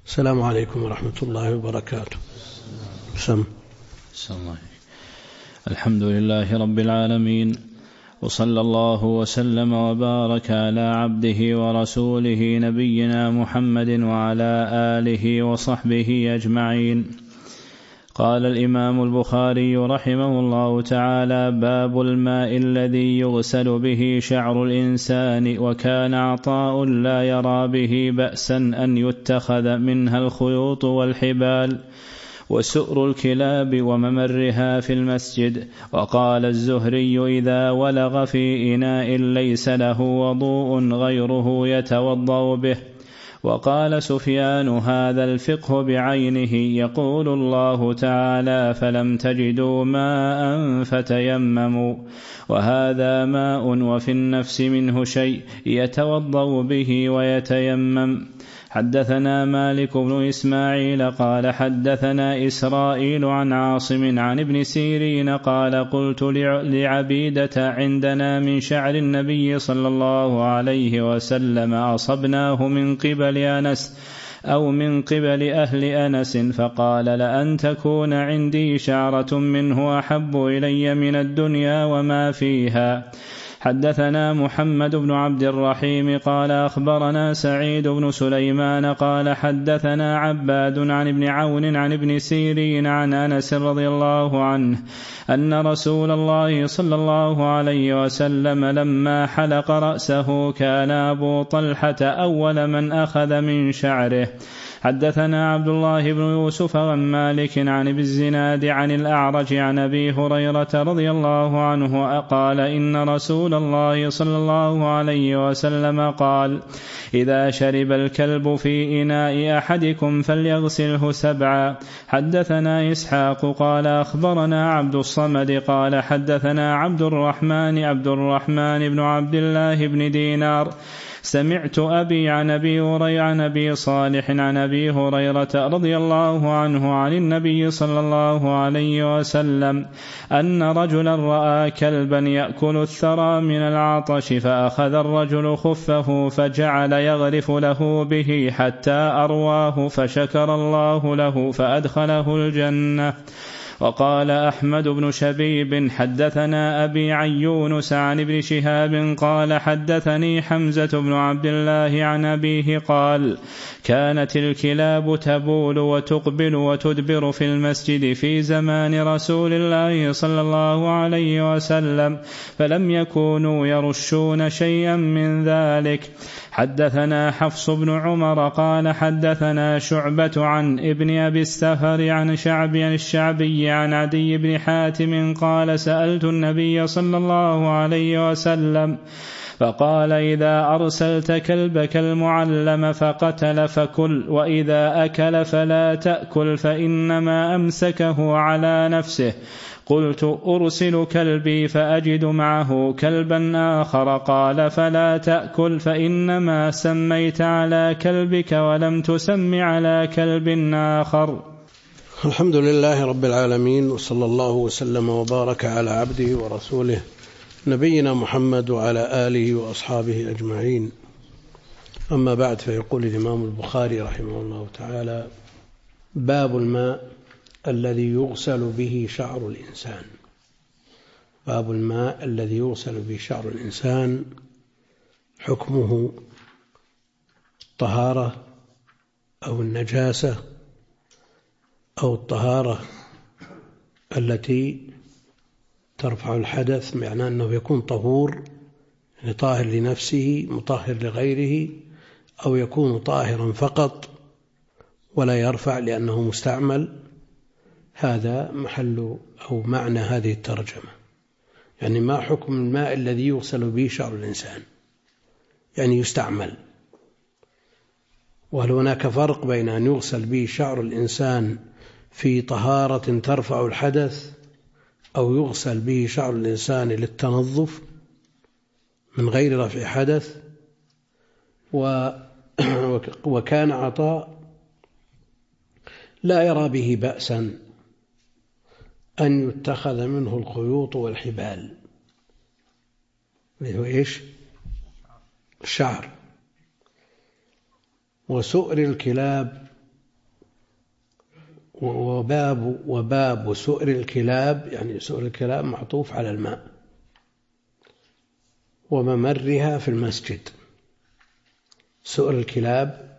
السلام عليكم ورحمة الله وبركاته. الحمد لله رب العالمين، وصلى الله وسلم وبارك على عبده ورسوله نبينا محمد وعلى آله وصحبه أجمعين. قال الإمام البخاري رحمه الله تعالى: باب الماء الذي يغسل به شعر الإنسان. وكان عطاء لا يرى به بأسا أن يتخذ منها الخيوط والحبال وسؤر الكلاب وممرها في المسجد. وقال الزهري: إذا ولغ في إناء ليس له وضوء غيره يتوضأ به. وقال سفيان: هذا الفقه بعينه. يقول الله تعالى: فلم تجدوا ماء فتيمموا. وهذا ماء وفي النفس منه شيء يتوضأ به ويتيمم. حدثنا مالك بن إسماعيل قال حدثنا إسرائيل عن عاصم عن ابن سيرين قال: قلت لعبيدة: عندنا من شعر النبي صلى الله عليه وسلم أصبناه من قبل أنس أو من قبل أهل أنس، فقال: لأن تكون عندي شعرة منه أحب إلي من الدنيا وما فيها. حدثنا محمد بن عبد الرحيم قال أخبرنا سعيد بن سليمان قال حدثنا عباد عن ابن عون عن ابن سيرين عن أنس رضي الله عنه أن رسول الله صلى الله عليه وسلم لما حلق رأسه كان أبو طلحة أول من أخذ من شعره. حدثنا عبد الله بن يوسف عن مالك عن ابي الزناد عن الأعرج عن أبي هريرة رضي الله عنه قال: إن رسول الله صلى الله عليه وسلم قال: إذا شرب الكلب في إناء أحدكم فليغسله 7. حدثنا إسحاق قال أخبرنا عبد الصمد قال حدثنا عبد الرحمن بن عبد الله بن دينار سمعت أبي عن أبي صالح عن أبي هريرة رضي الله عنه عن النبي صلى الله عليه وسلم أن رجلا رأى كلبا يأكل الثرى من العطش، فأخذ الرجل خفه فجعل يغرف له به حتى أرواه، فشكر الله له فأدخله الجنة. وقال أحمد بن شبيب حدثنا أبي عن يونس عن ابن شهاب قال حدثني حمزة بن عبد الله عن أبيه قال: كانت الكلاب تبول وتقبل وتدبر في المسجد في زمان رسول الله صلى الله عليه وسلم، فلم يكونوا يرشون شيئا من ذلك. حدثنا حفص بن عمر قال حدثنا شعبة عن ابن أبي السفر عن الشعبي عن عدي بن حاتم قال: سألت النبي صلى الله عليه وسلم فقال: إذا أرسلت كلبك المعلم فقتل فكل، وإذا أكل فلا تأكل، فإنما أمسكه على نفسه. قلت: أرسل كلبي فأجد معه كلبا آخر. قال: فلا تأكل، فإنما سميت على كلبك ولم تسم على كلب آخر. الحمد لله رب العالمين، وصلى الله وسلم وبارك على عبده ورسوله نبينا محمد وعلى آله وأصحابه أجمعين. أما بعد، فيقول الإمام البخاري رحمه الله تعالى: باب الماء الذي يغسل به شعر الإنسان. باب الماء الذي يغسل به شعر الإنسان، حكمه الطهارة أو النجاسة أو الطهارة التي ترفع الحدث، معناه أنه يكون طهور، يعني طاهر لنفسه مطهر لغيره، أو يكون طاهرا فقط ولا يرفع لأنه مستعمل. هذا محل أو معنى هذه الترجمة، يعني ما حكم الماء الذي يغسل به شعر الإنسان، يعني يستعمل. وهل هناك فرق بين أن يغسل به شعر الإنسان في طهارة ترفع الحدث، أو يغسل به شعر الإنسان للتنظف من غير رفع حدث؟ وكان عطاء لا يرى به بأسا أن يتخذ منه الخيوط والحبال، اللي هو إيش؟ الشعر، وسؤر الكلاب وباب سؤر الكلاب، يعني سؤر الكلاب معطوف على الماء، وممرها في المسجد. سؤر الكلاب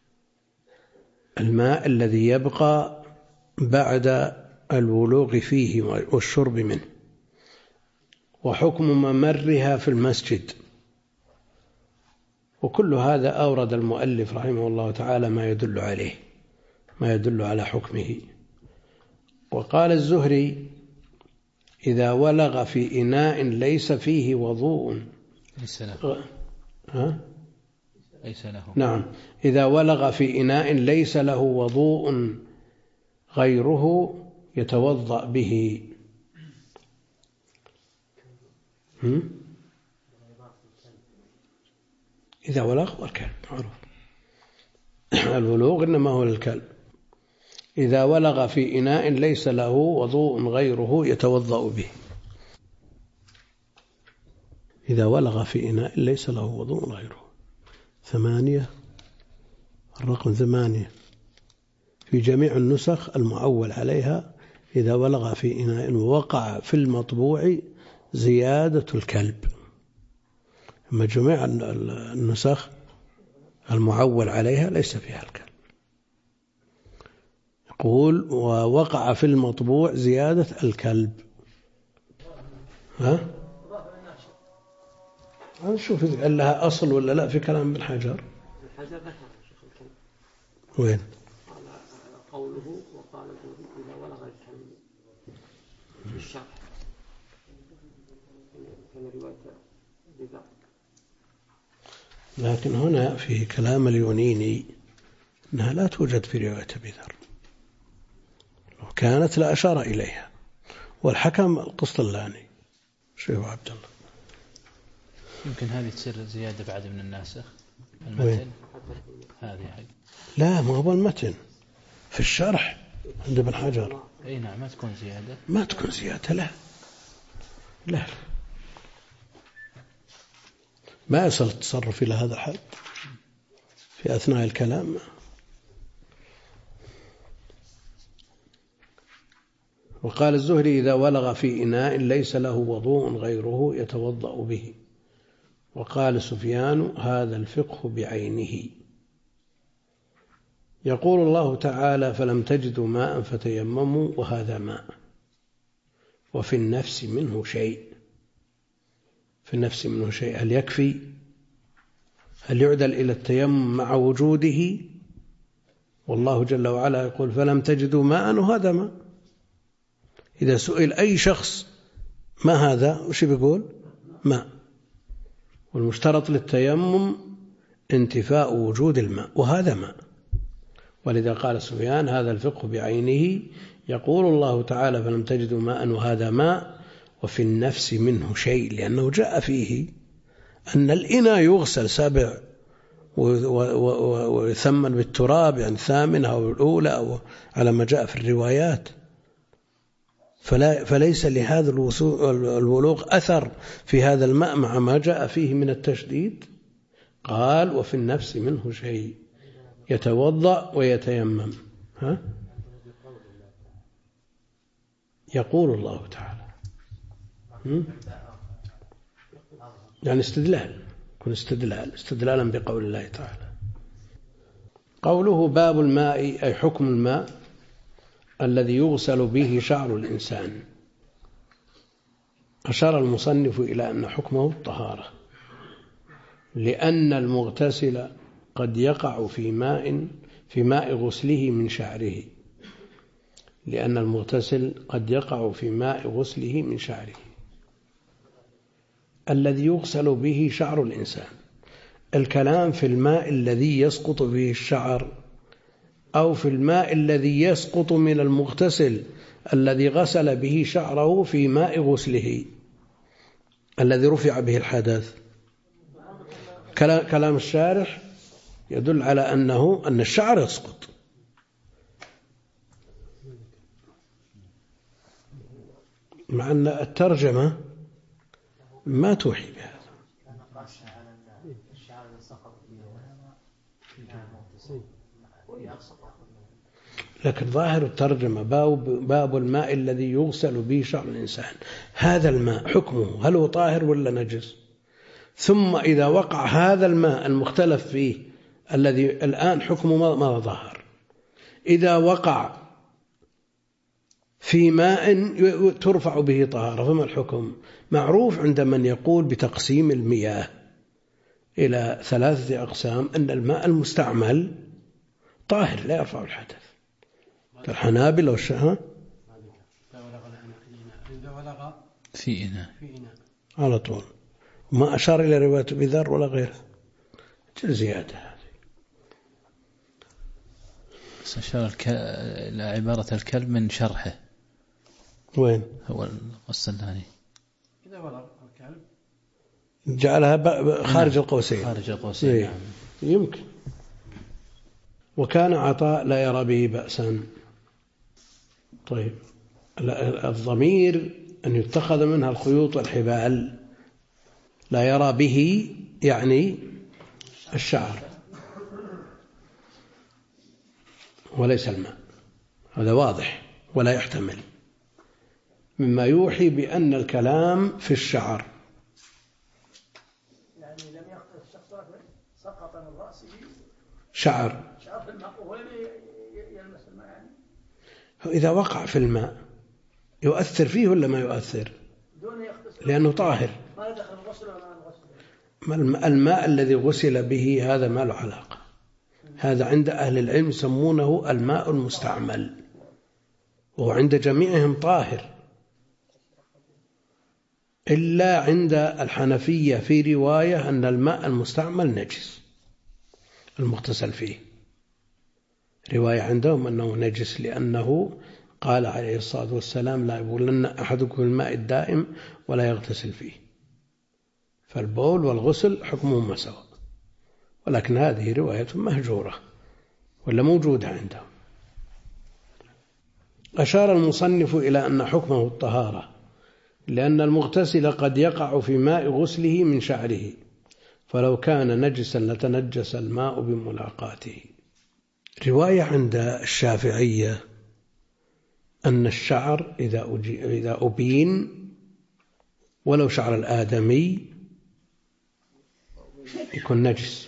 الماء الذي يبقى بعد الولوغ فيه والشرب منه، وحكم ممرها في المسجد. وكل هذا أورد المؤلف رحمه الله تعالى ما يدل عليه، ما يدل على حكمه. وقال الزهري: إذا ولغ في إناء ليس فيه وضوء ليس له. ليس له. نعم، إذا ولغ في إناء ليس له وضوء غيره يتوضأ به. إذا ولغ والكلب معروف، الولوغ إنما هو للكلب. إذا ولغ في إناء ليس له وضوء غيره يتوضأ به. إذا ولغ في إناء ليس له وضوء غيره. 8، الرقم 8 في جميع النسخ المعول عليها: إذا ولغ في إناء ووقع في المطبوع زيادة الكلب. أما جميع النسخ المعول عليها ليس فيها الكلب. يقول: ووقع في المطبوع زيادة الكلب. نشوف قال لها أصل ولا لا في كلام ابن حجر. الحجر ذكر شيخ الكلب. وين؟ قوله وقال إذا ولغ الكلب في الشرح كان رواية بذلك. لكن هنا في كلام اليونيني أنها لا توجد في رواية أبي ذر، لو كانت لأشار إليها. والحكم القسطلاني شيخ عبد الله. يمكن هذه تصير زيادة بعد من الناسخ المتن. هذه حق. لا، ما هو المتن في الشرح عند ابن حجر. أي نعم، ما تكون زيادة. ما تكون زيادة، لا لا، ما يصل التصرف إلى هذا الحد في أثناء الكلام. وقال الزهري: إذا ولغ في إناء ليس له وضوء غيره يتوضأ به. وقال سفيان: هذا الفقه بعينه. يقول الله تعالى: فلم تجدوا ماء فتيمموا، وهذا ماء. وفي النفس منه شيء. في النفس منه شيء، هل يكفي؟ هل يعدل إلى التيمم مع وجوده؟ والله جل وعلا يقول: فلم تجدوا ماء، وهذا ماء. إذا سئل أي شخص ما هذا، وش بيقول؟ ماء. والمشترط للتيمم انتفاء وجود الماء، وهذا ماء. ولذا قال سفيان: هذا الفقه بعينه. يقول الله تعالى: فلم تجدوا ماء وهذا ماء. وفي النفس منه شيء، لأنه جاء فيه أن الإناء يغسل 7 ويثمن بالتراب، يعني 8 أو الأولى أو على ما جاء في الروايات. فليس لهذا الولوغ أثر في هذا الماء مع ما جاء فيه من التشديد. قال: وفي النفس منه شيء، يتوضأ ويتيمم. يقول الله تعالى، يعني استدلال، يكون استدلالا بقول الله تعالى. قوله: باب الماء، أي حكم الماء الذي يغسل به شعر الإنسان. أشار المصنف إلى أن حكمه الطهارة، لأن المغتسل قد يقع في ماء غسله من شعره. لأن المغتسل قد يقع في ماء غسله من شعره الذي يغسل به شعر الإنسان. الكلام في الماء الذي يسقط به الشعر، أو في الماء الذي يسقط من المغتسل الذي غسل به شعره في ماء غسله الذي رفع به الحدث. كلام الشارح يدل على أن الشعر يسقط، مع أن الترجمة ما توحي بهذا. لكن ظاهر الترجمة باب الماء الذي يغسل به شعر الإنسان، هذا الماء حكمه هل هو طاهر ولا نجس؟ ثم إذا وقع هذا الماء المختلف فيه الذي الآن حكمه ما ظهر، إذا وقع في ماء ترفع به طهارة فما الحكم؟ معروف عند من يقول بتقسيم المياه إلى 3 أقسام أن الماء المستعمل طاهر لا يرفع الحدث كالحنابلة والشافعية. في إناء على طول، ما أشار إلى رواية أبي ذر ولا غيره زيادة هذه. أشار إلى عبارة الكلب من شرحه. وين هو القسطلاني إذا ولغ الكلب جعلها خارج القوسين. خارج القوسين نعم. يمكن. وكان عطاء لا يرى به بأسا. طيب الضمير أن يتخذ منها الخيوط والحبال، لا يرى به يعني الشعر وليس الماء، هذا واضح ولا يحتمل، مما يوحي بأن الكلام في الشعر. يعني لم يقتل الشخص سقط من رأسه شعر في الماء ولم يلمس الماء يعني. إذا وقع في الماء يؤثر فيه ولا ما يؤثر؟ لأنه طاهر. ما دخل الغسل ولا ما الغسل؟ الماء الذي غسل به هذا ما له علاقة، هذا عند أهل العلم يسمونه الماء المستعمل، وهو عند جميعهم طاهر إلا عند الحنفية في رواية أن الماء المستعمل نجس المغتسل فيه، رواية عندهم أنه نجس لأنه قال عليه الصلاة والسلام لا يبولن أحدكم الماء الدائم ولا يغتسل فيه، فالبول والغسل حكمهما سواء، ولكن هذه رواية مهجورة ولا موجودة عندهم. أشار المصنف إلى أن حكمه الطهارة لأن المغتسل قد يقع في ماء غسله من شعره، فلو كان نجسا لتنجس الماء بملاقاته. رواية عند الشافعية أن الشعر إذا أبين ولو شعر الآدمي يكون نجس،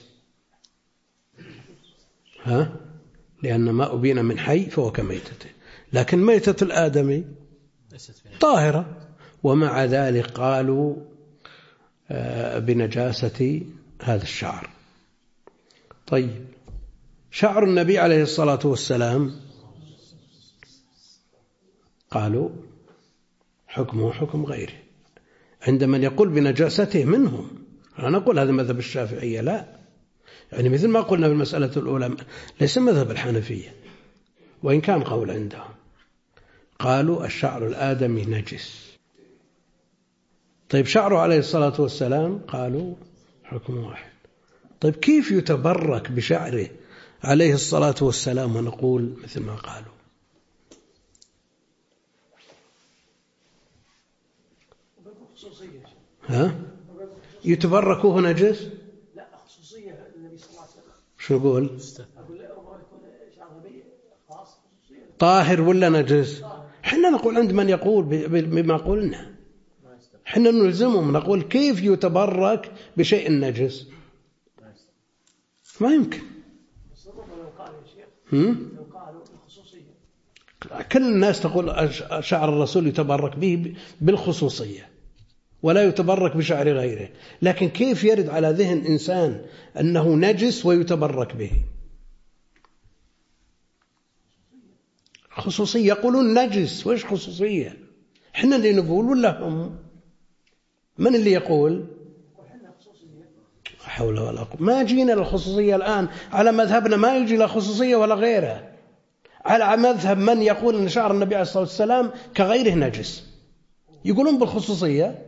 لأن ما أبين من حي فهو كميتته، لكن ميتة الآدمي طاهرة، ومع ذلك قالوا بنجاسة هذا الشعر. طيب شعر النبي عليه الصلاة والسلام قالوا حكمه حكم غيره، عند من يقول بنجاسته منهم، لا نقول هذا مذهب الشافعية لا، يعني مثل ما قلنا في المسألة الأولى ليس مذهب الحنفية وإن كان قول عندهم، قالوا الشعر الآدمي نجس. طيب شعره عليه الصلاة والسلام قالوا حكم واحد. طيب كيف يتبرك بشعره عليه الصلاة والسلام ونقول مثل ما قالوا؟ يتبركوه نجس؟ لا خصوصية النبي صلى الله عليه وسلم. شو يقول؟ أقول لا يكون شعر النبي خاص خصوصية. طاهر ولا نجس؟ حنا نقول عند من يقول بما قلنا، حنا نلزمهم نقول كيف يتبرك بشيء نجس؟ ما يمكن. لو قالوا الخصوصية كل الناس تقول شعر الرسول يتبرك به بالخصوصية ولا يتبرك بشعر غيره، لكن كيف يرد على ذهن إنسان أنه نجس ويتبرك به؟ خصوصية، يقولون نجس، وإيش خصوصية؟ إحنا اللي نقول ولا هم؟ من اللي يقول؟ حول ولا قوة. ما جينا للخصوصية الآن، على مذهبنا ما يجي لا خصوصية ولا غيرها، على مذهب من يقول أن شعر النبي عليه الصلاة والسلام كغيره نجس يقولون بالخصوصية.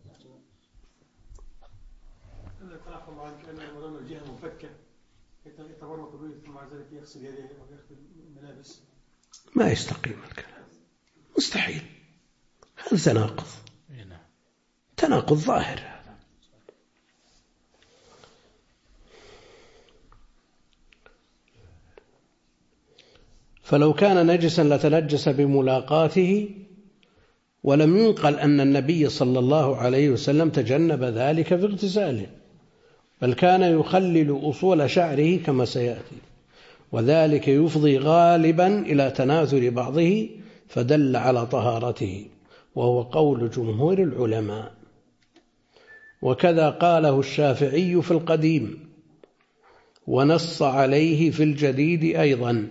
ما يستقيم الكلام، مستحيل، هذا تناقض، تناقض ظاهر هذا. فلو كان نجسا لتنجس بملاقاته، ولم ينقل أن النبي صلى الله عليه وسلم تجنب ذلك في اغتساله، بل كان يخلل أصول شعره كما سيأتي، وذلك يفضي غالبا إلى تناثر بعضه فدل على طهارته، وهو قول جمهور العلماء. وكذا قاله الشافعي في القديم، ونص عليه في الجديد أيضا،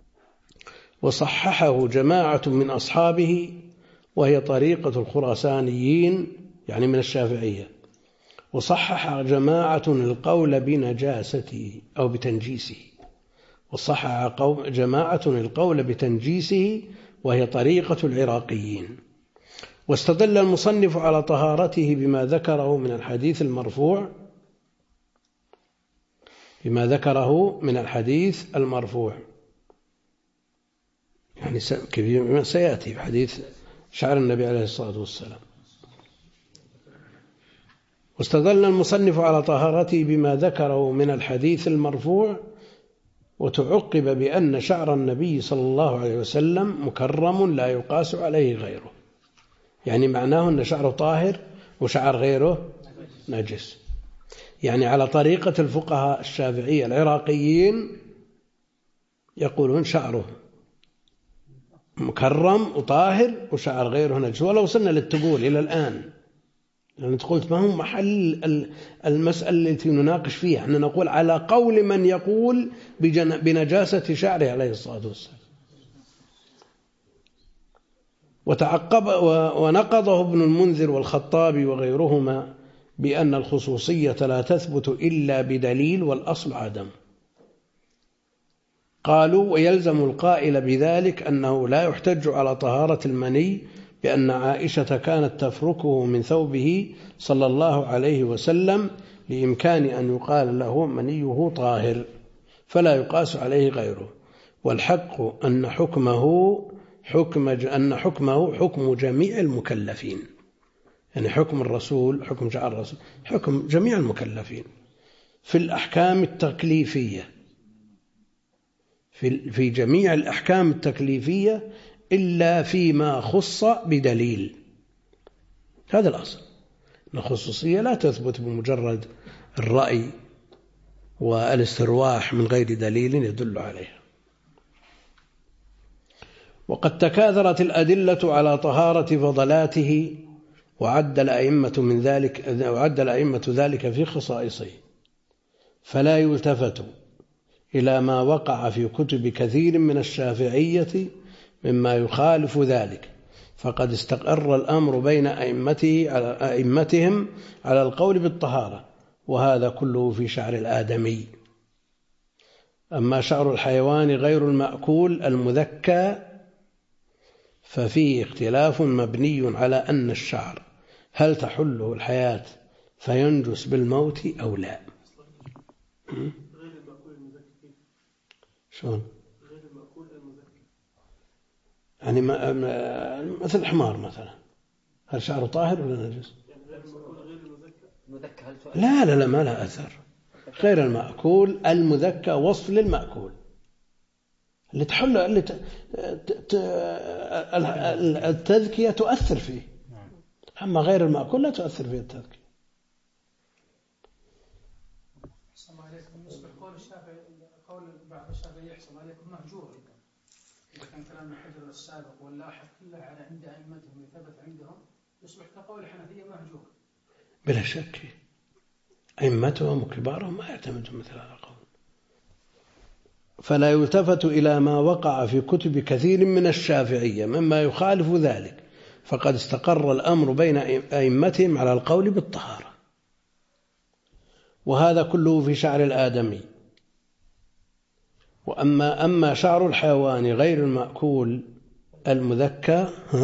وصححه جماعة من أصحابه، وهي طريقة الخراسانيين يعني من الشافعية. وصحح جماعة القول بنجاسته أو بتنجيسه، جماعة القول بتنجيسه، وهي طريقة العراقيين. واستدل المصنف على طهارته بما ذكره من الحديث المرفوع، يعني كما سيأتي في حديث شعر النبي عليه الصلاة والسلام. واستدل المصنف على طهارته بما ذكره من الحديث المرفوع، وتعقب بأن شعر النبي صلى الله عليه وسلم مكرم لا يقاس عليه غيره، يعني معناه أن شعره طاهر وشعر غيره نجس. يعني على طريقة الفقهاء الشافعية العراقيين يقولون شعره مكرم وطاهر وشعر غيره نجس. ولو وصلنا للتقول إلى الآن، لأن قلت ما هو محل المسألة التي نناقش فيها، احنا نقول على قول من يقول بنجاسة شعره عليه الصلاة والسلام. ونقضه ابن المنذر والخطابي وغيرهما بأن الخصوصية لا تثبت إلا بدليل، والأصل عدم. قالوا: ويلزم القائل بذلك أنه لا يحتج على طهارة المني بأن عائشة كانت تفركه من ثوبه صلى الله عليه وسلم، لإمكان أن يقال له منيه طاهر، فلا يقاس عليه غيره. والحق أن حكمه حكم جميع المكلفين، يعني حكم الرسول، حكم شعر الرسول حكم جميع المكلفين في الأحكام التكليفية، في جميع الأحكام التكليفية إلا فيما خص بدليل. هذا الأصل، أن الخصوصية لا تثبت بمجرد الرأي والاسترواح من غير دليل يدل عليها. وقد تكاثرت الأدلة على طهارة فضلاته، وعد الأئمة ذلك في خصائصه، فلا يلتفت إلى ما وقع في كتب كثير من الشافعية مما يخالف ذلك، فقد استقر الأمر بين أئمتهم على القول بالطهارة، وهذا كله في شعر الآدمي. أما شعر الحيوان غير المأكول المذكى ففيه اختلاف مبني على أن الشعر هل تحله الحياة فينجس بالموت أو لا. غير المأكول المذكى شلون؟ غير المأكول المذكى يعني مثل الحمار مثلا، هل شعره طاهر ولا نجس؟ يعني غير المأكول غير المذكى لا ما له أثر. غير المأكول المذكى وصف للمأكول اللي تحل التذكية تؤثر فيه، أما غير المأكول لا تؤثر فيه التذكية. السلام عليكم. بالنسبة لقول الشافعي، قول بعض الشافعي يحصل عليكم مهجور إذا كان كلام الحجر السابق واللاحق كله على عند أئمتهم ثبت عندهم، يصبح كقول الحنفية مهجور بلا شك. أئمتهم وكبارهم ما يعتمدون مثل هذا القول. فلا يلتفت إلى ما وقع في كتب كثير من الشافعية مما يخالف ذلك، فقد استقر الأمر بين أئمتهم على القول بالطهارة، وهذا كله في شعر الآدمي. أما شعر الحيوان غير المأكول المذكى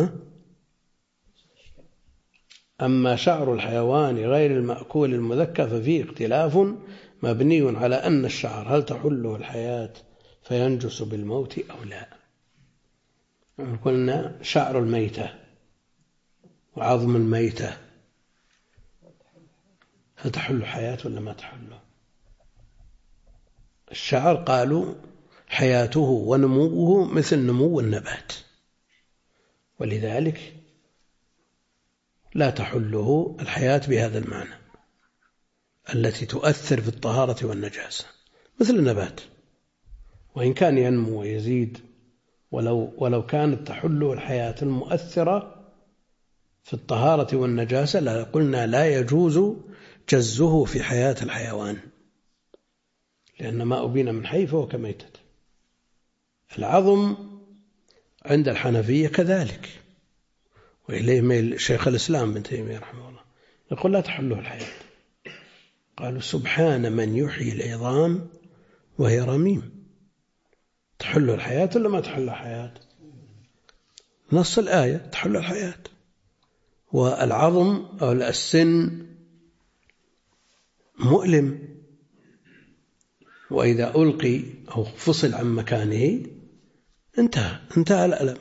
ففيه اختلاف مبني على أن الشعر هل تحله الحياة فينجس بالموت أو لا. قلنا شعر الميتة وعظم الميتة هل تحل حياة ولا ما تحله؟ الشعر قالوا حياته ونموه مثل نمو النبات، ولذلك لا تحله الحياة بهذا المعنى التي تؤثر في الطهارة والنجاسة مثل النبات، وإن كان ينمو ويزيد ولو كانت تحله الحياة المؤثرة في الطهارة والنجاسة لقلنا لا يجوز جزه في حياة الحيوان، لأن ما أبين من حي فهو كميتة. العظم عند الحنفية كذلك، وإليه ميل شيخ الإسلام ابن تيمية رحمه الله، يقول لا تحله الحياة. قالوا سبحان من يحيي العظام وهي رميم، تحل الحياة ولا ما تحل الحياة؟ نص الآية تحل الحياة. والعظم أو السن مؤلم، وإذا ألقي أو فصل عن مكانه انتهى الألم.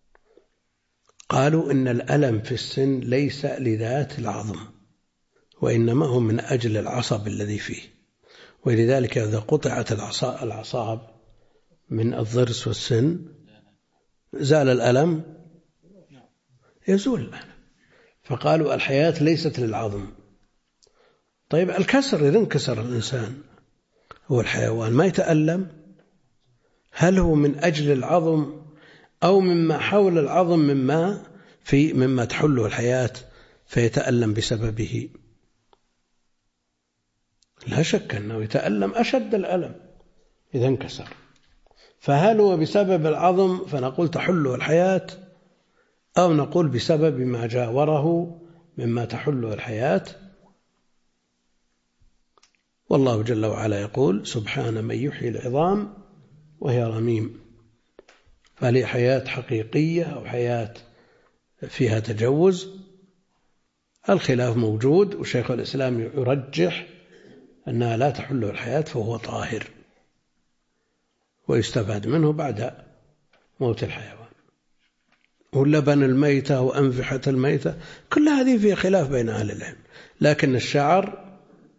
قالوا إن الألم في السن ليس لذات العظم، وإنما هو من أجل العصب الذي فيه، ولذلك إذا قطعت الأعصاب من الضرس والسن زال الألم، يزول الألم. فقالوا الحياة ليست للعظم. طيب الكسر، إذا انكسر الإنسان هو الحيوان ما يتألم؟ هل هو من أجل العظم أو مما حول العظم مما تحله الحياة فيتألم بسببه؟ لا شك أنه يتألم أشد الألم إذا انكسر. فهل هو بسبب العظم فنقول تحله الحياة، أو نقول بسبب ما جاوره مما تحله الحياة؟ والله جل وعلا يقول سبحان من يحيي العظام وهي رميم، فهل حياة حقيقية أو حياة فيها تجوز؟ الخلاف موجود، وشيخ الإسلام يرجح أنها لا تحله الحياة فهو طاهر ويستفاد منه بعد موت الحيوان. واللبن الميتة وأنفحة الميتة كل هذه فيها خلاف بين أهل العلم، لكن الشعر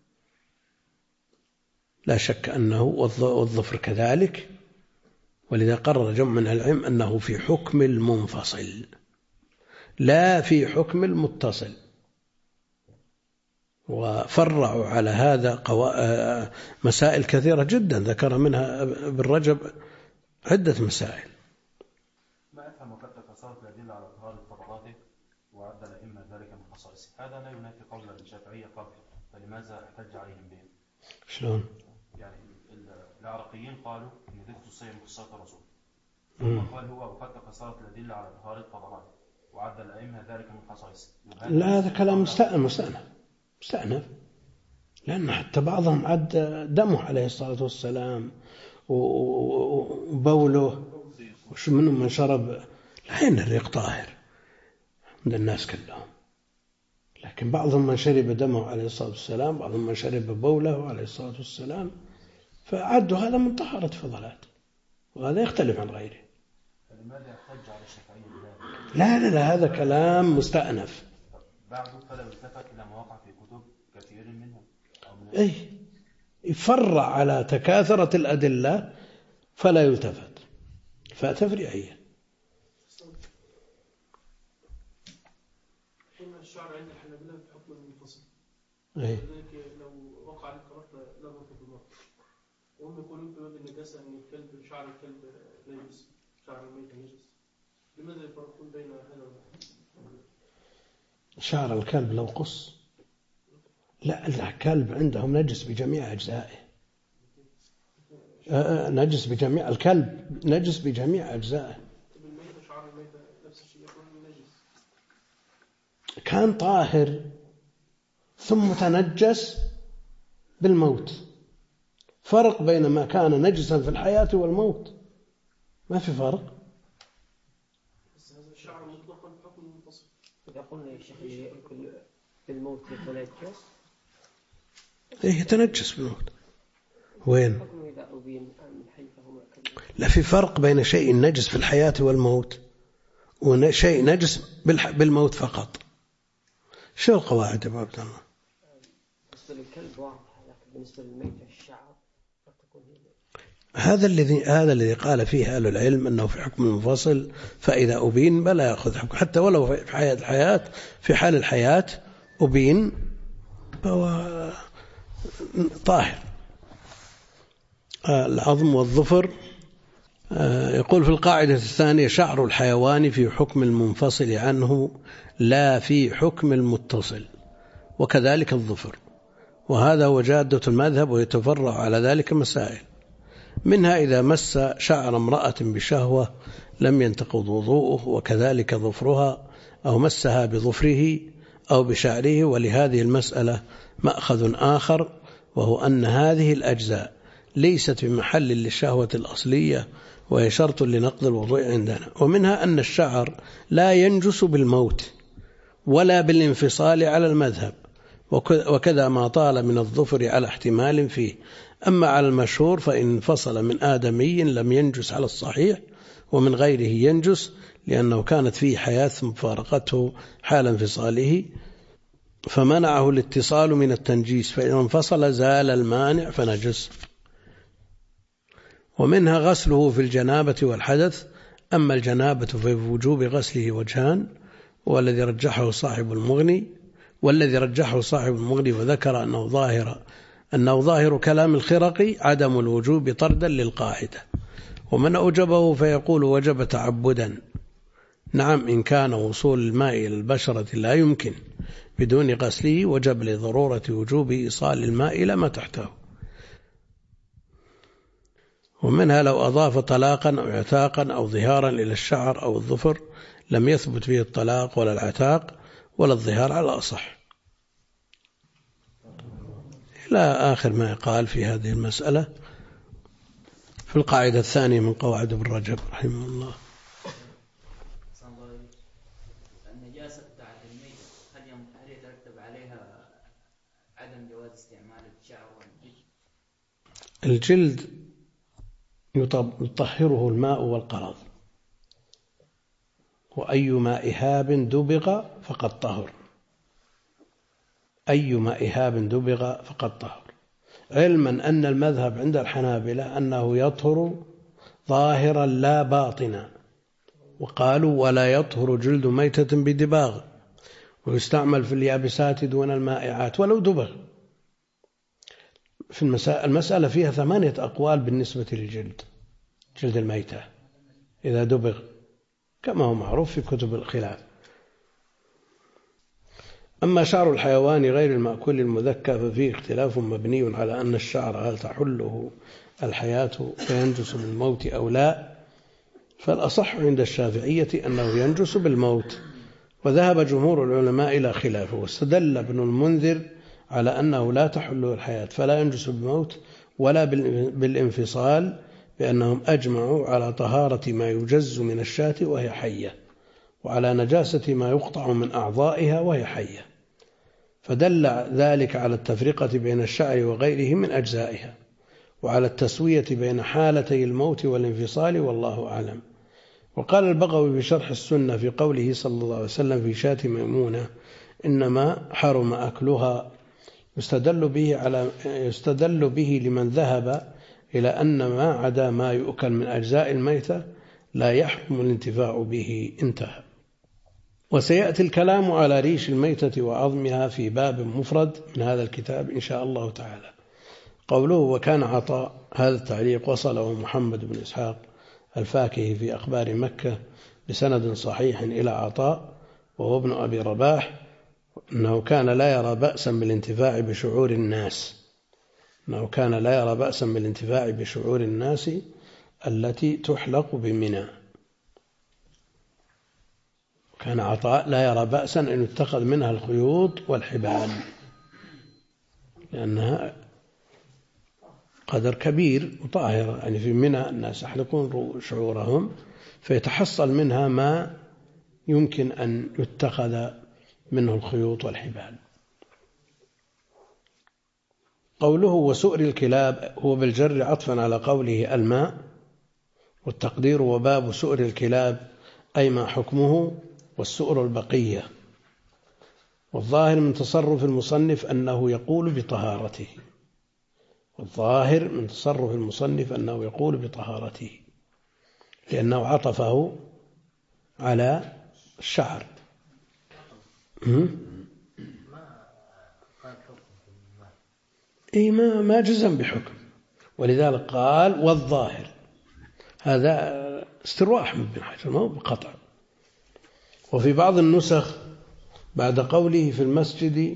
لا شك أنه والظفر كذلك، ولذا قرر جمع من العلم أنه في حكم المنفصل لا في حكم المتصل. وفرعوا على هذا مسائل كثيرة جدا ذكر منها ابن رجب عدة مسائل. ما أفهم وقد تكاثرت الأدلة على طهارة فضلاته وعد الأئمة ذلك من خصائصه، هذا لا ينافي قول الشافعية قبل، فلماذا احتج عليهم به؟ شلون؟ يعني العراقيين قالوا إن دي خصوصية من خصائص الرسول، ثم قال هو وقد تكاثرت الأدلة على طهارة فضلاته وعد الأئمة ذلك من خصائصه. لا هذا كلام مستأنف، لأن حتى بعضهم عد دمه عليه الصلاة والسلام وبوله وش منهم من شرب الحين الريق طاهر عند الناس كلهم، لكن بعضهم من شرب دمه عليه الصلاة والسلام، بعضهم من شرب بوله عليه الصلاة والسلام، فعدوا هذا من طهارة فضلات، وهذا يختلف عن غيره. فلماذا يحتج على الشافعية بذلك؟ لا هذا كلام مستأنف. بعده فلا يلتفت إلى مواقع في كتب كثير منهم يفرع على تكاثرة الأدلة فلا يلتفت، فتفريعية. الشعر عند الحنابلة في حكم المنفصل، لذلك لو وقع عليك رطل لا رطل بالماء، وهم يقولون في باب النجاسة أن الكلب شعر الكلب نجس، شعر الميت نجس، لماذا يفرقون بين هذا والهذا؟ شعر الكلب لو قص، لا الكلب عندهم نجس بجميع أجزائه، نجس بجميع، الكلب نجس بجميع أجزائه. شعر الميت نفس الشيء يكون نجس، كان طاهر ثم تنجس بالموت، فرق بين ما كان نجسا في الحياة والموت، ما في فرق. بس هذا الشعر مطلقا بحكم المنفصل. إذا قلنا يا شيخ يأكل بالموت يتنجس، يتنجس بالموت وين؟ حكم إذا أبين من حي فهو مأكل. لا، في فرق بين شيء نجس في الحياة والموت وشيء نجس بالموت فقط. شو القواعد يا عبد الله؟ بالنسبة للكلب واضح، لكن بالنسبة للميت الشعر قد تكون هذا الذي قال فيه أهل العلم أنه في حكم منفصل، فإذا أبين بلا يأخذ حكم، حتى ولو في حال الحياة أبين فهو طاهر. العظم والظفر. يقول في القاعدة الثانية: شعر الحيوان في حكم المنفصل عنه لا في حكم المتصل، وكذلك الظفر. وهذا هو جادة المذهب، ويتفرع على ذلك مسائل، منها إذا مس شعر امرأة بشهوة لم ينتقض وضوءه، وكذلك ظفرها، أو مسها بظفره أو بشعره. ولهذه المسألة مأخذ آخر، وهو أن هذه الأجزاء ليست بمحل للشهوة الأصلية، وهي شرط لنقض الوضوء عندنا. ومنها أن الشعر لا ينجس بالموت ولا بالانفصال على المذهب، وكذا ما طال من الظفر على احتمال فيه. أما على المشهور فإن انفصل من آدمي لم ينجس على الصحيح، ومن غيره ينجس، لأنه كانت فيه حياة ثم فارقته حال انفصاله فمنعه الاتصال من التنجيس، فإذا انفصل زال المانع فنجس. ومنها غسله في الجنابة والحدث. أما الجنابة ففي وجوب غسله وجهان، والذي رجحه صاحب المغني وذكر أنه ظاهر كلام الخرقي عدم الوجوب طردا للقاعدة. ومن أوجبه فيقول وجب تعبدا. نعم، إن كان وصول الماء إلى البشرة لا يمكن بدون غسله وجب لضرورة وجوب إيصال الماء إلى ما تحته. ومنها لو أضاف طلاقا أو عتاقا أو ظهارا إلى الشعر أو الظفر لم يثبت فيه الطلاق ولا العتاق ولا الظهار على الأصح، إلى آخر ما يقال في هذه المسألة في القاعدة الثانية من قواعد ابن رجب رحمه الله. النجاسة بتاعت الميتة هل يترتب عليها عدم جواز استعمال الشعر والجلد؟ الجلد يطهره الماء والقرض، وأيما إهاب دبغ فقد طهر. أيما إهاب دبغ فقد طهر، علما أن المذهب عند الحنابلة أنه يطهر ظاهرا لا باطنا، وقالوا ولا يطهر جلد ميتة بدباغ، ويستعمل في اليابسات دون المائعات ولو دبغ. في المسألة فيها 8 أقوال بالنسبة للجلد، جلد الميتة إذا دبغ، كما هو معروف في كتب الخلاف. أما شعر الحيوان غير المأكول المذكى ففيه اختلاف مبني على أن الشعر هل تحله الحياة فينجس بالموت أو لا. فالأصح عند الشافعية أنه ينجس بالموت، وذهب جمهور العلماء إلى خلافه. واستدل ابن المنذر على أنه لا تحله الحياة فلا ينجس بالموت ولا بالانفصال، بأنهم أجمعوا على طهارة ما يجز من الشاة وهي حية، وعلى نجاسة ما يقطع من أعضائها وهي حية، فدل ذلك على التفرقة بين الشعر وغيره من أجزائها، وعلى التسوية بين حالتي الموت والانفصال، والله أعلم. وقال البغوي في شرح السنة في قوله صلى الله عليه وسلم في شاة ميمونة إنما حرم أكلها، يستدل به لمن ذهب إلى أن ما عدا ما يؤكل من أجزاء الميتة لا يحرم الانتفاع به. انتهى. وسيأتي الكلام على ريش الميتة وعظمها في باب مفرد من هذا الكتاب إن شاء الله تعالى. قوله وكان عطاء، هذا التعليق وصله محمد بن إسحاق الفاكهي في أخبار مكة بسند صحيح إلى عطاء وهو ابن أبي رباح، أنه كان لا يرى بأسا بالانتفاع بشعور الناس التي تحلق بمنى. كان عطاء لا يرى بأسا أن يتخذ منها الخيوط والحبال، لأنها قدر كبير وطاهرة، يعني في منى الناس يحلقون شعورهم فيتحصل منها ما يمكن أن يتخذ منه الخيوط والحبال. قوله وسؤر الكلاب هو بالجر عطفا على قوله الماء، والتقدير وباب سؤر الكلاب أي ما حكمه، والسؤر البقية. والظاهر من تصرف المصنف أنه يقول بطهارته، الظاهر من تصرف المصنف أنه يقول بطهارته لأنه عطفه على الشعر. ما جزم بحكم، ولذلك قال والظاهر، هذا استرواح من ابن حجر ما هو بقطع. وفي بعض النسخ بعد قوله في المسجد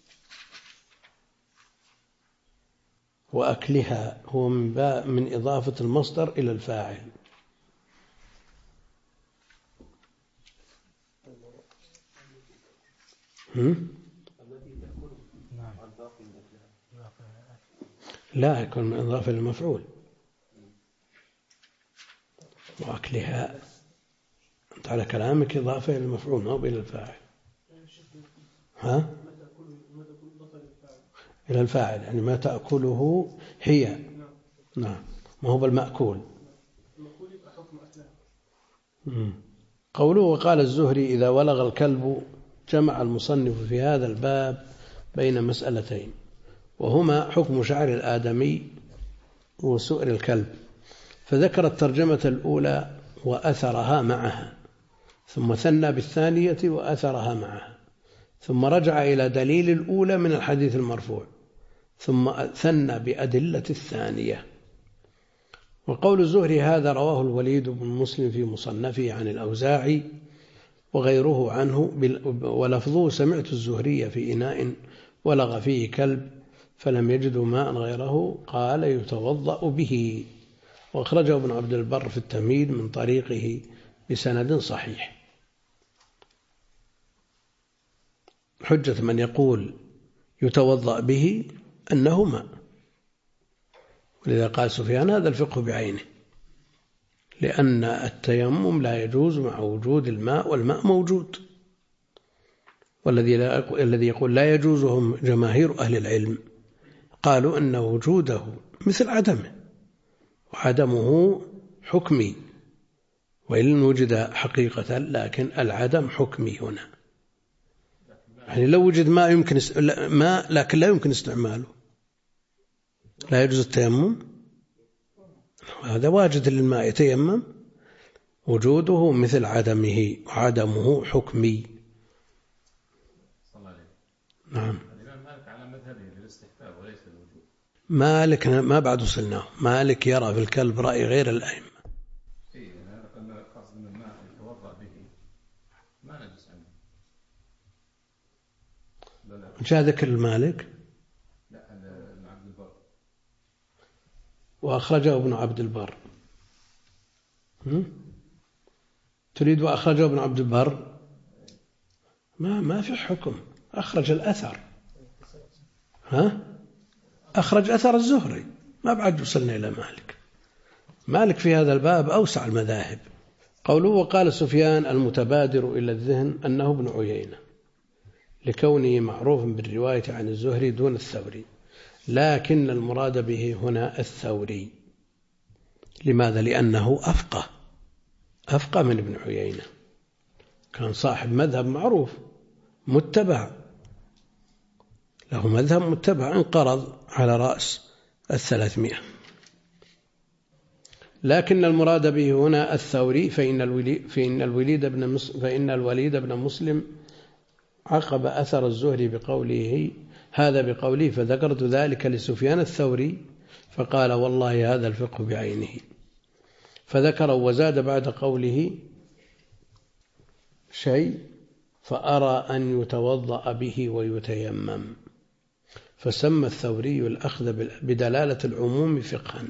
وأكلها هو من إضافة المصدر إلى الفاعل. لا يكون من إضافة للمفعول. وأكلها أنت على كلامك إضافة إلى المفعول ما هو إلى الفاعل. إلى الفاعل يعني ما تأكله هي. نعم ما هو بالمأكول. قوله وقال الزهري إذا ولغ الكلب، جمع المصنف في هذا الباب بين مسألتين، وهما حكم شعر الآدمي وسؤر الكلب، فذكر الترجمة الأولى وأثرها معها، ثم ثنى بالثانية وأثرها معها، ثم رجع إلى دليل الأولى من الحديث المرفوع، ثم ثنى بأدلة الثانية. وقول الزهري هذا رواه الوليد بن مسلم في مصنفه عن الأوزاعي وغيره عنه، ولفظه سمعت الزهري في إناء ولغ فيه كلب فلم يجدوا ماء غيره قال يتوضأ به. وأخرجه ابن عبد البر في التمهيد من طريقه بسند صحيح. حجة من يقول يتوضأ به أنه ماء، ولذا قال سفيان هذا الفقه بعينه، لأن التيمم لا يجوز مع وجود الماء والماء موجود. والذي يقول لا يجوزهم جماهير أهل العلم قالوا أن وجوده مثل عدمه، وعدمه حكمي وإن وجد حقيقة، لكن العدم حكمي هنا. يعني لو وجد ماء يمكن ماء لكن لا يمكن استعماله لا يجوز التيمم. هذا واجد للماء يتيمم، وجوده مثل عدمه وعدمه حكمي. نعم. مالك ما بعد وصلناه. مالك يرى في الكلب رأي غير الأئمة. جاء ذكر المالك وأخرجه ابن عبد البر. تريد وأخرجه ابن عبد البر؟ ما في حكم، أخرج الأثر. أخرج أثر الزهري، ما بعد وصلنا إلى مالك. مالك في هذا الباب أوسع المذاهب. قوله وقال سفيان المتبادر إلى الذهن أنه ابن عيينة، لكونه معروف بالرواية عن الزهري دون الثوري، لكن المراد به هنا الثوري. لماذا؟ لأنه أفقه من ابن عيينة، كان صاحب مذهب معروف متبع، له مذهب متبع انقرض على رأس 300. لكن المراد به هنا الثوري، فإن الوليد بن مسلم عقب أثر الزهري بقوله هذا بقوله فذكرت ذلك لسفيان الثوري فقال والله هذا الفقه بعينه، فذكر وزاد بعد قوله شيء فأرى أن يتوضأ به ويتيمم، فسمى الثوري الأخذ بدلالة العموم فقها.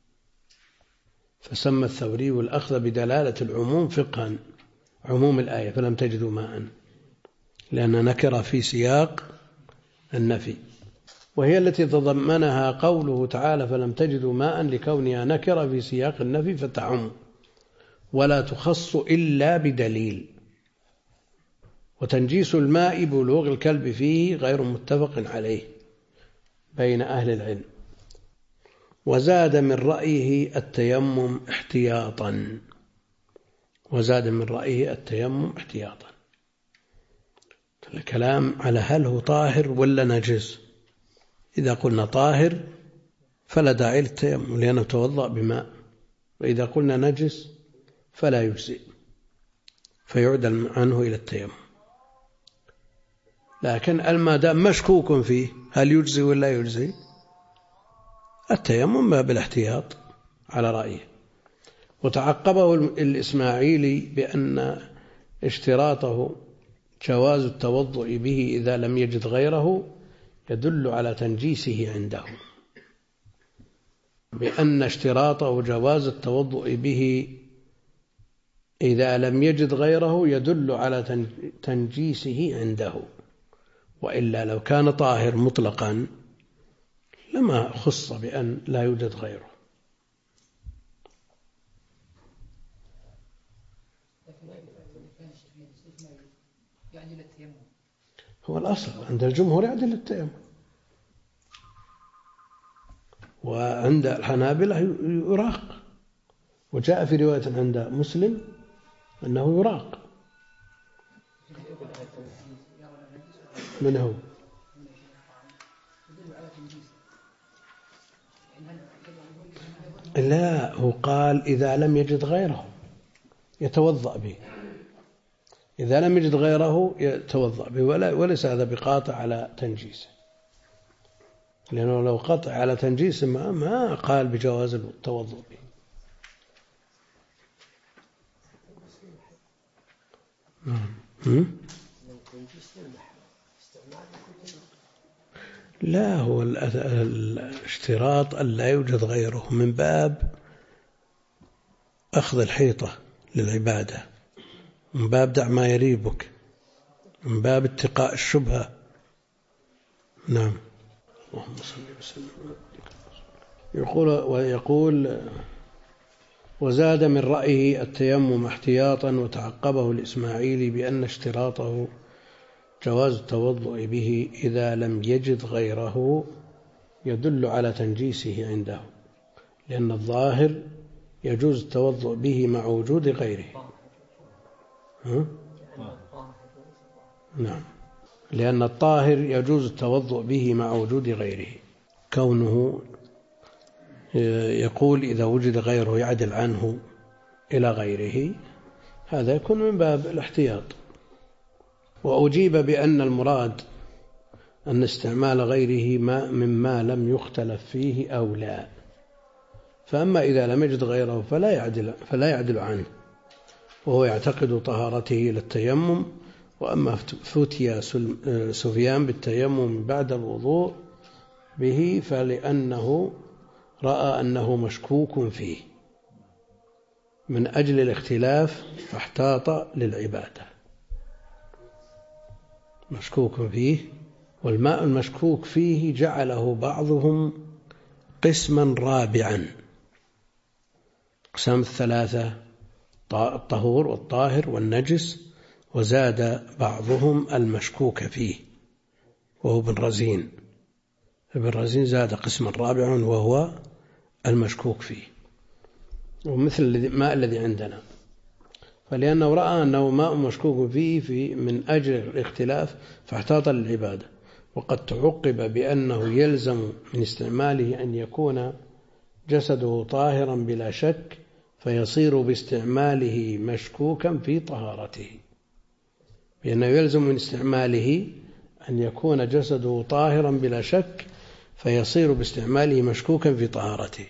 فسمى الثوري الأخذ بدلالة العموم فقها، عموم الآية فلم تجدوا ماء، لأن نكر في سياق النفي، وهي التي تضمنها قوله تعالى فلم تجدوا ماء لكونها نكر في سياق النفي فتعم ولا تخص إلا بدليل. وتنجيس الماء بلوغ الكلب فيه غير متفق عليه بين أهل العلم. وزاد من رأيه التيمم احتياطا. وزاد من رأيه التيمم احتياطا. الكلام على هل هو طاهر ولا نجس. إذا قلنا طاهر فلا داعي للتيمم لأنه توضأ بماء، وإذا قلنا نجس فلا يجزئ فيعدل عنه إلى التيمم. لكن الماء دام مشكوك فيه هل يجزي ولا يجزي؟ التيمم بالاحتياط على رأيه. وتعقبه الإسماعيلي بأن اشتراطه جواز التوضؤ به إذا لم يجد غيره يدل على تنجيسه عنده، بأن اشتراطه جواز التوضؤ به إذا لم يجد غيره يدل على تنجيسه عنده، وإلا لو كان طاهر مطلقا لما خص بأن لا يوجد غيره. هو الأصل عند الجمهور يعدل التيمم، وعند الحنابلة يراق، وجاء في رواية عند مسلم أنه يراق. من هو؟ لا، هو قال إذا لم يجد غيره يتوضأ به، إذا لم يجد غيره يتوضأ به، وليس هذا بقاطع على تنجيسه، لأنه لو قطع على تنجيسه ما قال بجواز التوضؤ به. لا، هو الاشتراط أن لا يوجد غيره من باب أخذ الحيطة للعبادة، من باب دع ما يريبك، من باب اتقاء الشبهة. نعم. اللهم صل وسلم. يقول وزاد من رأيه التيمم احتياطا، وتعقبه الإسماعيلي بأن اشتراطه جواز التوضؤ به إذا لم يجد غيره يدل على تنجيسه عنده، لأن الظاهر يجوز التوضؤ به مع وجود غيره. نعم، لأن الطاهر يجوز التوضؤ به مع وجود غيره. كونه يقول إذا وجد غيره يعدل عنه إلى غيره، هذا يكون من باب الاحتياط. وأجيب بأن المراد أن استعمال غيره مما لم يختلف فيه أو لا، فأما إذا لم يجد غيره فلا يعدل عنه، وهو يعتقد طهارته للتيمم. وأما فتي سفيان بالتيمم بعد الوضوء به فلأنه رأى أنه مشكوك فيه من أجل الاختلاف فاحتاط للعبادة. مشكوك فيه، والماء المشكوك فيه جعله بعضهم قسما رابعا، أقسام الثلاثة: الطهور والطاهر والنجس، وزاد بعضهم المشكوك فيه وهو ابن رزين. ابن رزين زاد قسما رابعا وهو المشكوك فيه، ومثل الماء الذي عندنا، فلأنه رأى أنه ماء مشكوك فيه من أجل الاختلاف فاحتاط للعبادة. وقد تعقب بأنه يلزم من استعماله أن يكون جسده طاهرا بلا شك، فيصير باستعماله مشكوكا في طهارته، بأنه يلزم من استعماله أن يكون جسده طاهرا بلا شك، فيصير باستعماله مشكوكا في طهارته.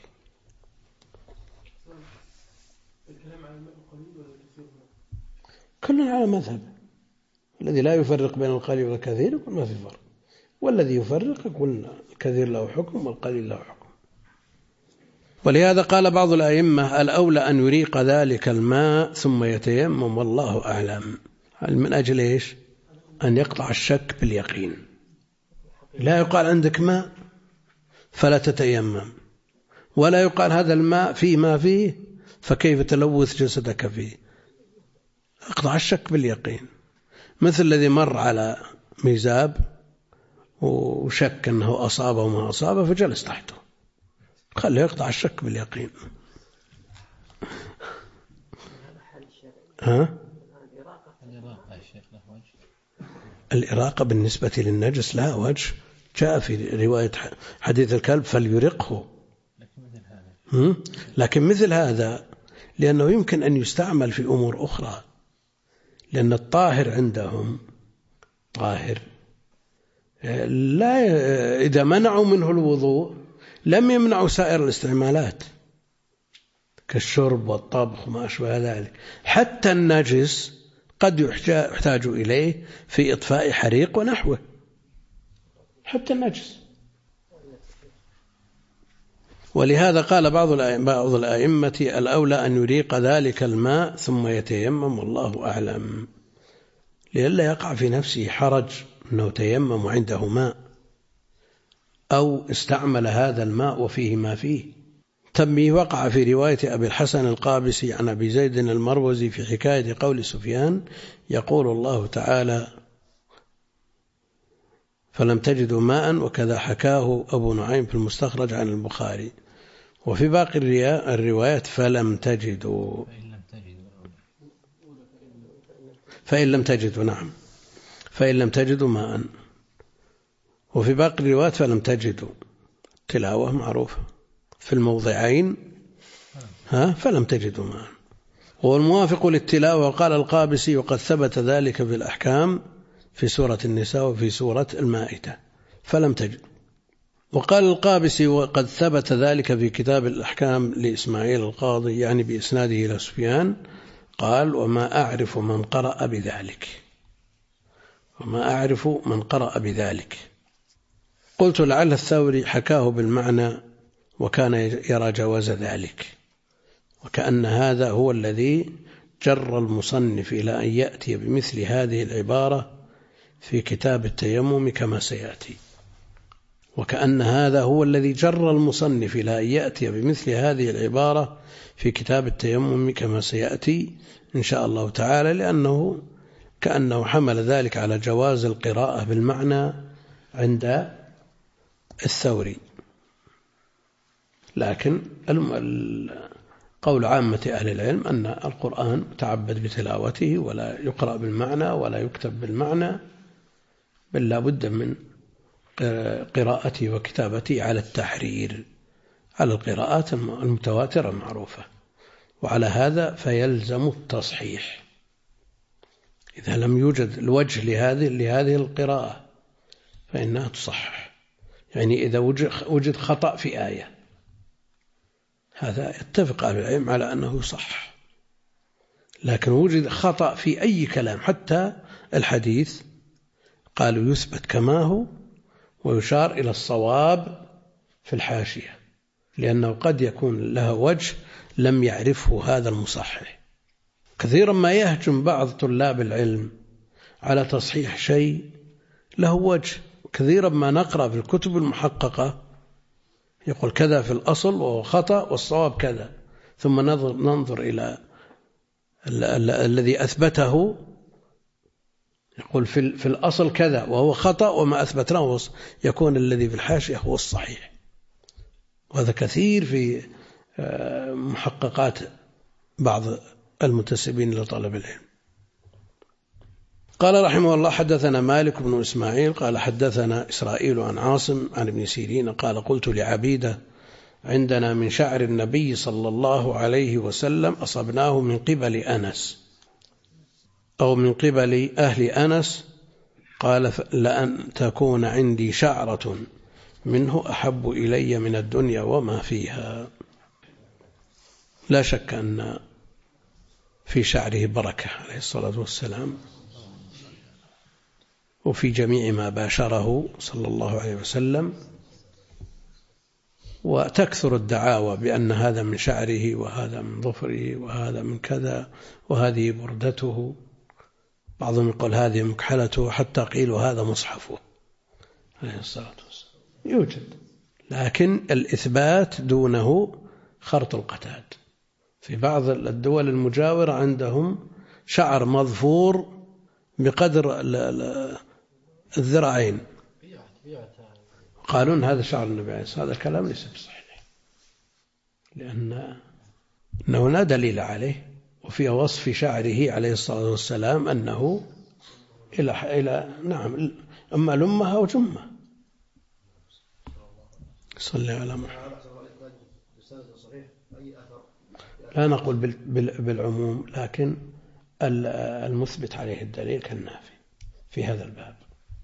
كل على مذهب، الذي لا يفرق بين القليل والكثير يقول ما في فرق، والذي يفرق يقول الكثير له حكم والقليل له حكم. ولهذا قال بعض الأئمة الأولى أن يريق ذلك الماء ثم يتيمم، والله أعلم. من أجل إيش؟ أن يقطع الشك باليقين. لا يقال عندك ماء فلا تتيمم، ولا يقال هذا الماء فيه ما فيه فكيف تلوث جسدك فيه. اقطع الشك باليقين، مثل الذي مر على ميزاب وشك أنه أصابه وما أصابه فجلس تحته، خليه يقطع الشك باليقين. الإراقة بالنسبة للنجس لا وجه. جاء في رواية حديث الكلب فليرقه لكن مثل هذا لأنه يمكن أن يستعمل في أمور أخرى، لأن الطاهر عندهم طاهر لا إذا منعوا منه الوضوء لم يمنعوا سائر الاستعمالات كالشرب والطبخ وما أشبه ذلك. حتى النجس قد يحتاج إليه في إطفاء حريق ونحوه، حتى النجس. ولهذا قال بعض الأئمة الأولى أن يريق ذلك الماء ثم يتيمم، والله أعلم، لئلا يقع في نفسه حرج أنه تيمم عنده ماء أو استعمل هذا الماء وفيه ما فيه. تنبيه: وقع في رواية أبي الحسن القابسي عن أبي زيد المروزي في حكاية قول سفيان يقول الله تعالى: فلم تجدوا ماء، وكذا حكاه أبو نعيم في المستخرج عن البخاري. وفي باقي الروايات فلم تجدوا، فإن لم تجدوا، نعم، فإن لم تجدوا ماء. وفي باقي الروايات فلم تجدوا، تلاوة معروفة في الموضعين فلم تجدوا ماء. والموافق للتلاوة قال القابسي: وقد ثبت ذلك في الأحكام في سورة النساء وفي سورة المائدة، فلم تجد. وقال القابسي: وقد ثبت ذلك في كتاب الأحكام لإسماعيل القاضي، يعني بإسناده إلى سفيان، قال: وما أعرف من قرأ بذلك، وما أعرف من قرأ بذلك. قلت: لعل الثوري حكاه بالمعنى وكان يرى جواز ذلك، وكأن هذا هو الذي جر المصنف إلى أن يأتي بمثل هذه العبارة في كتاب التيمم كما سيأتي. وكأن هذا هو الذي جر المصنف إلى أن يأتي بمثل هذه العبارة في كتاب التيمم كما سيأتي إن شاء الله تعالى، لأنه كأنه حمل ذلك على جواز القراءة بالمعنى عند الثوري. لكن قول عامة أهل العلم أن القرآن تعبد بتلاوته ولا يقرأ بالمعنى ولا يكتب بالمعنى، بل لا بد من قراءته وكتابته على التحرير، على القراءات المتواترة المعروفة. وعلى هذا فيلزم التصحيح إذا لم يوجد الوجه لهذه القراءة فإنها تصحح. يعني إذا وجد خطأ في آية، هذا يتفق أهل العلم على أنه صح. لكن وجد خطأ في أي كلام، حتى الحديث، قالوا يثبت كما هو ويشار إلى الصواب في الحاشية، لأنه قد يكون له وجه لم يعرفه هذا المصحح. كثيرا ما يهجم بعض طلاب العلم على تصحيح شيء له وجه. كثيرا ما نقرأ في الكتب المحققة يقول كذا في الأصل وهو خطأ والصواب كذا، ثم ننظر إلى الذي أثبته يقول في الأصل كذا وهو خطأ، وما أثبتناه يكون الذي في الحاشية هو الصحيح. وهذا كثير في محققات بعض المنتسبين لطلب العلم. قال رحمه الله: حدثنا مالك بن إسماعيل قال حدثنا إسرائيل عن عاصم عن ابن سيرين قال: قلت لعبيدة: عندنا من شعر النبي صلى الله عليه وسلم أصبناه من قبل أنس أو من قبل أهل أنس، قال: لأن تكون عندي شعرة منه أحب إلي من الدنيا وما فيها. لا شك أن في شعره بركة عليه الصلاة والسلام، وفي جميع ما باشره صلى الله عليه وسلم. وتكثر الدعاوى بأن هذا من شعره وهذا من ظفره وهذا من كذا وهذه بردته، بعضهم يقول هذه مكحلته، حتى قيلوا هذا مصحفه عليه الصلاة والسلام. يوجد، لكن الإثبات دونه خرط القتاد. في بعض الدول المجاورة عندهم شعر مظفور بقدر الذراعين، قالون هذا شعر النبي عليه الصلاة والسلام. هذا الكلام ليس بصحيح، لأنه لا دليل عليه. وفي وصف شعره عليه الصلاة والسلام أنه إلى نعم أما لمها أو جمة. صلى على محمد. لا نقول بالعموم، لكن المثبت عليه الدليل كالنافي في هذا الباب.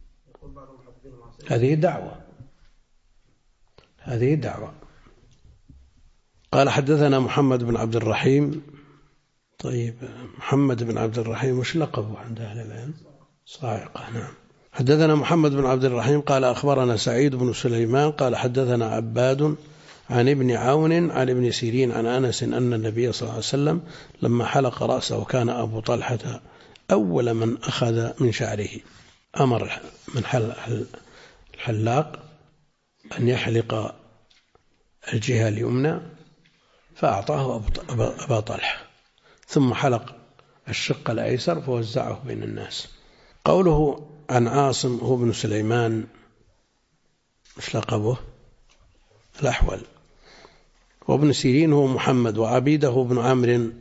هذه دعوة. قال حدثنا محمد بن عبد الرحيم. طيب محمد بن عبد الرحيم وش لقبه عند أهل العلم؟ صاعقة. نعم. حدثنا محمد بن عبد الرحيم قال أخبرنا سعيد بن سليمان قال حدثنا عباد عن ابن عون عن ابن سيرين عن أنس أن النبي صلى الله عليه وسلم لما حلق رأسه كان أبو طلحة أول من أخذ من شعره. أمر من الحلاق أن يحلق الجهة اليمنى فأعطاه أبا طلحة، ثم حلق الشق الأيسر فوزعه بين الناس. قوله عن عاصم هو ابن سليمان مش لقبه الأحول، وابن سيرين هو محمد، وعبيده ابن عمرو.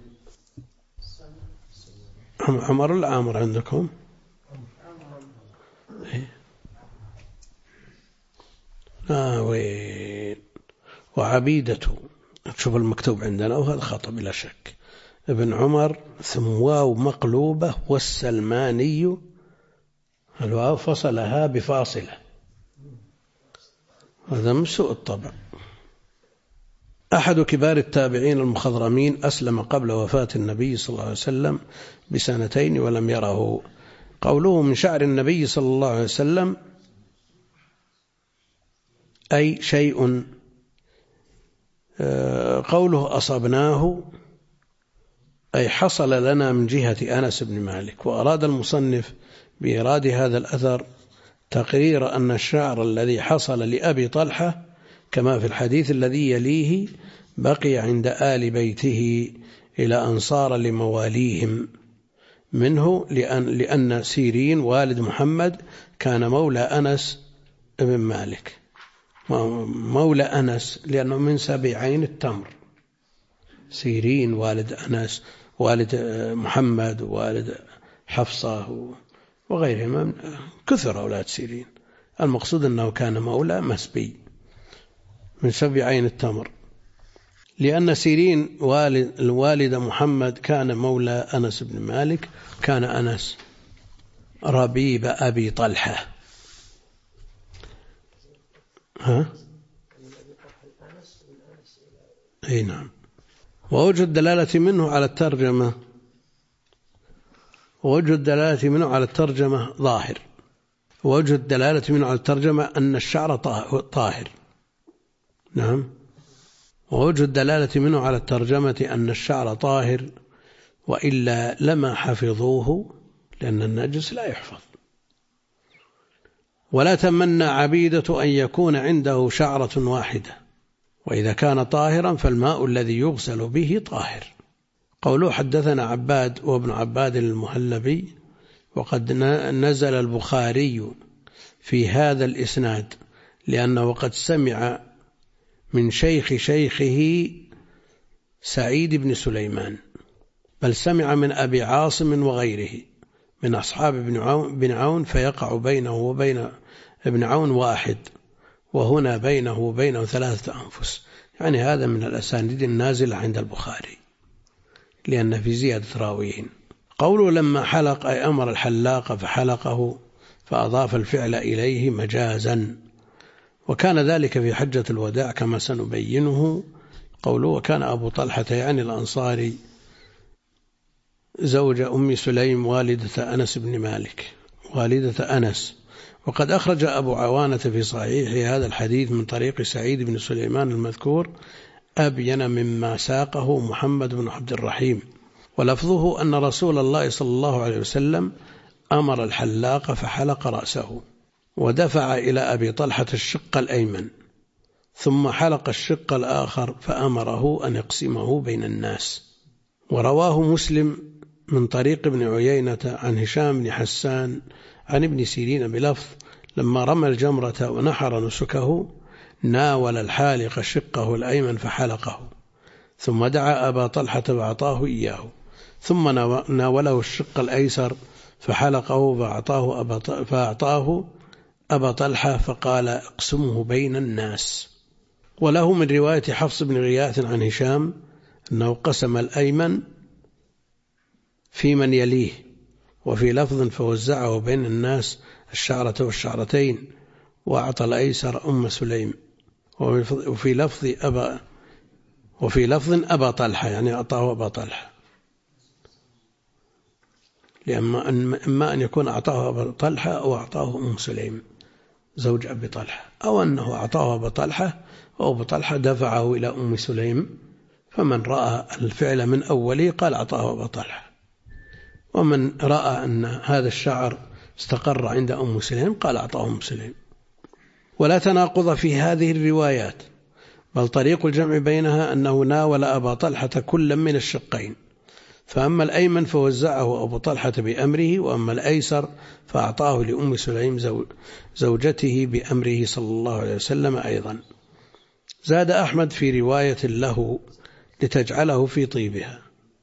عمر العامر عندكم؟ وين؟ وعبيدة، تشوف المكتوب عندنا وهذا خطأ بلا شك. ابن عمر ثم واو مقلوبة، والسلماني الواو فصلها بفاصلة، هذا من سوء الطبع. أحد كبار التابعين المخضرمين، أسلم قبل وفاة النبي صلى الله عليه وسلم ب2 ولم يره. قوله من شعر النبي صلى الله عليه وسلم أي شيء، قوله أصبناه أي حصل لنا من جهة أنس بن مالك. وأراد المصنف بإيراد هذا الأثر تقرير أن الشعر الذي حصل لأبي طلحة كما في الحديث الذي يليه بقي عند آل بيته إلى أن صار لمواليهم منه، لأن سيرين والد محمد كان مولى أنس بن مالك، مولى أنس لأنه من سبيعين التمر. سيرين والد أنس، والد محمد، والد حفصة وغيرهم، كثر أولاد سيرين. المقصود أنه كان مولى مسبي من سبيعين التمر، لأن سيرين والد محمد كان مولى أنس بن مالك. كان أنس ربيب أبي طلحة. أي نعم. ووجه الدلالة منه على الترجمة ظاهر. ووجه الدلالة منه على الترجمة أن الشعر طاهر. نعم. ووجه الدلالة منه على الترجمة أن الشعر طاهر، وإلا لما حفظوه، لأن النجس لا يحفظ. ولا تمنى عبيدة أن يكون عنده شعرة واحدة، وإذا كان طاهرا فالماء الذي يغسل به طاهر. قوله حدثنا عباد وابن عباد المهلبي، وقد نزل البخاري في هذا الإسناد لأنه قد سمع من شيخه سعيد بن سليمان، بل سمع من أبي عاصم وغيره من أصحاب بن عون، فيقع بينه وبين ابن عون واحد، وهنا بينه وبينه 3 أنفس. يعني هذا من الأسانيد النازلة عند البخاري لأن في زيادة راويين. قوله لما حلق أي أمر الحلاق فحلقه، فأضاف الفعل إليه مجازا، وكان ذلك في حجة الوداع كما سنبينه. قوله وكان أبو طلحة يعني الأنصاري زوج أم سليم والدة أنس بن مالك، والدة أنس. وقد أخرج أبو عوانة في صحيح هذا الحديث من طريق سعيد بن سليمان المذكور أبين مما ساقه محمد بن عبد الرحيم، ولفظه أن رسول الله صلى الله عليه وسلم أمر الحلاق فحلق رأسه، ودفع إلى أبي طلحة الشق الأيمن، ثم حلق الشق الآخر فأمره أن يقسمه بين الناس. ورواه مسلم من طريق ابن عيينة عن هشام بن حسان عن ابن سيرين بلفظ لما رمى الجمرة ونحر نسكه ناول الحالق شقه الأيمن فحلقه، ثم دعا أبا طلحة وأعطاه إياه، ثم ناوله الشق الأيسر فحلقه فأعطاه أبا طلحة فقال اقسمه بين الناس. وله من رواية حفص بن غياث عن هشام أنه قسم الأيمن في من يليه، وفي لفظ فوزعه بين الناس الشعرة والشعرتين وأعطى الأيسر أم سليم، وفي لفظ أبا طلحة، يعني أعطاه أبا طلحة، إما أن يكون أعطاه أبا طلحة أو أعطاه أم سليم زوج أبي طلحة، أو أنه أعطاه أبا طلحة وأبو طلحة دفعه إلى أم سليم، فمن رأى الفعل من أوله قال أعطاه أبا طلحة، ومن رأى أن هذا الشعر استقر عند أم سليم قال أعطاه أم سليم. ولا تناقض في هذه الروايات، بل طريق الجمع بينها أنه ناول أبا طلحة كلا من الشقين، فأما الأيمن فوزعه أبو طلحة بأمره، وأما الأيسر فأعطاه لأم سليم زوجته بأمره صلى الله عليه وسلم أيضا. زاد أحمد في رواية له لتجعله في طيبها.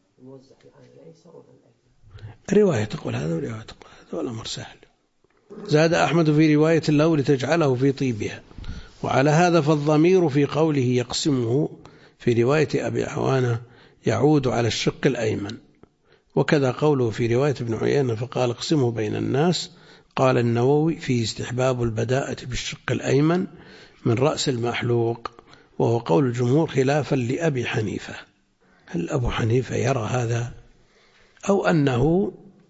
رواية تقول هذا ورواية تقول هذا، والأمر سهل. زاد أحمد في رواية له لتجعله في طيبها، وعلى هذا فالضمير في قوله يقسمه في رواية أبي عوانة يعود على الشق الأيمن، وكذا قوله في رواية ابن عيينة فقال اقسمه بين الناس. قال النووي فيه استحباب البداءة بالشق الأيمن من رأس المحلوق، وهو قول الجمهور خلافا لأبي حنيفة. هل أبو حنيفة يرى هذا، أو أنه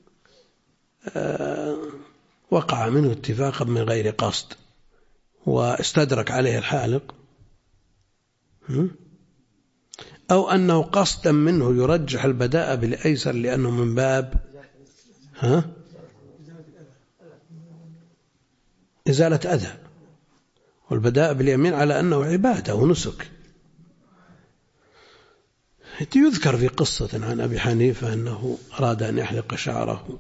وقع منه اتفاقا من غير قصد واستدرك عليه الحالق، أو أنه قصدا منه يرجح البداءة بالأيسر لأنه من باب إزالة أذى، والبداء باليمين على أنه عبادة ونسك. يذكر في قصة عن أبي حنيفة أنه أراد أن يحلق شعره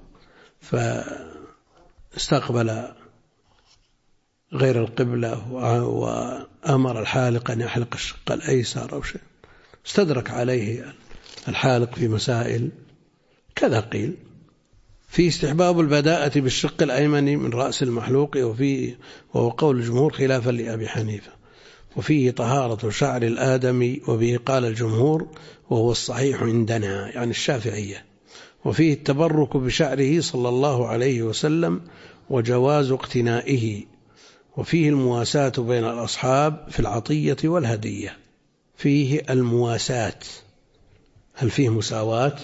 فاستقبل غير القبلة وأمر الحالق أن يحلق الشق الأيسر أو شيء، استدرك عليه الحالق في مسائل كذا. قيل في استحباب البداءة بالشق الأيمن من رأس المحلوق، وهو قول الجمهور خلافا لأبي حنيفة، وفيه طهارة شعر الآدمي، وبه قال الجمهور وهو الصحيح عندنا يعني الشافعية، وفيه التبرك بشعره صلى الله عليه وسلم وجواز اقتنائه، وفيه المواساة بين الأصحاب في العطية والهدية. فيه المواساة، هل فيه مساواة؟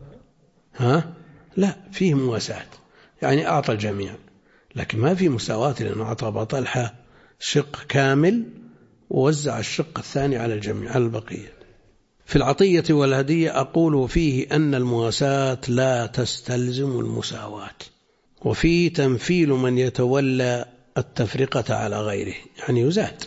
لا، فيه مواساة يعني أعطى الجميع، لكن ما فيه مساواة، لأنه أعطى أبا طلحة شق كامل ووزع الشق الثاني على الجميع على البقية. في العطية والهدية أقول فيه أن المواساة لا تستلزم المساواة، وفيه تنفيل من يتولى التفرقة على غيره، يعني يزاد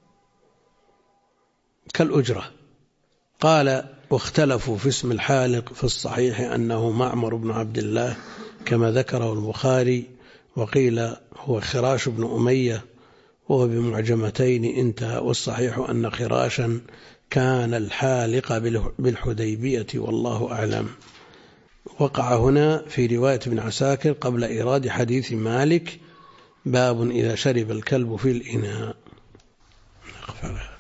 كالأجرة. قال واختلفوا في اسم الحالق، في الصحيح أنه معمر بن عبد الله كما ذكره البخاري، وقيل هو خراش بن أمية وهو بمعجمتين انتهى، والصحيح أن خراشا كان الحالق بالحديبية والله أعلم. وقع هنا في رواية ابن عساكر قبل إيراد حديث مالك باب إذا شرب الكلب في الإناء.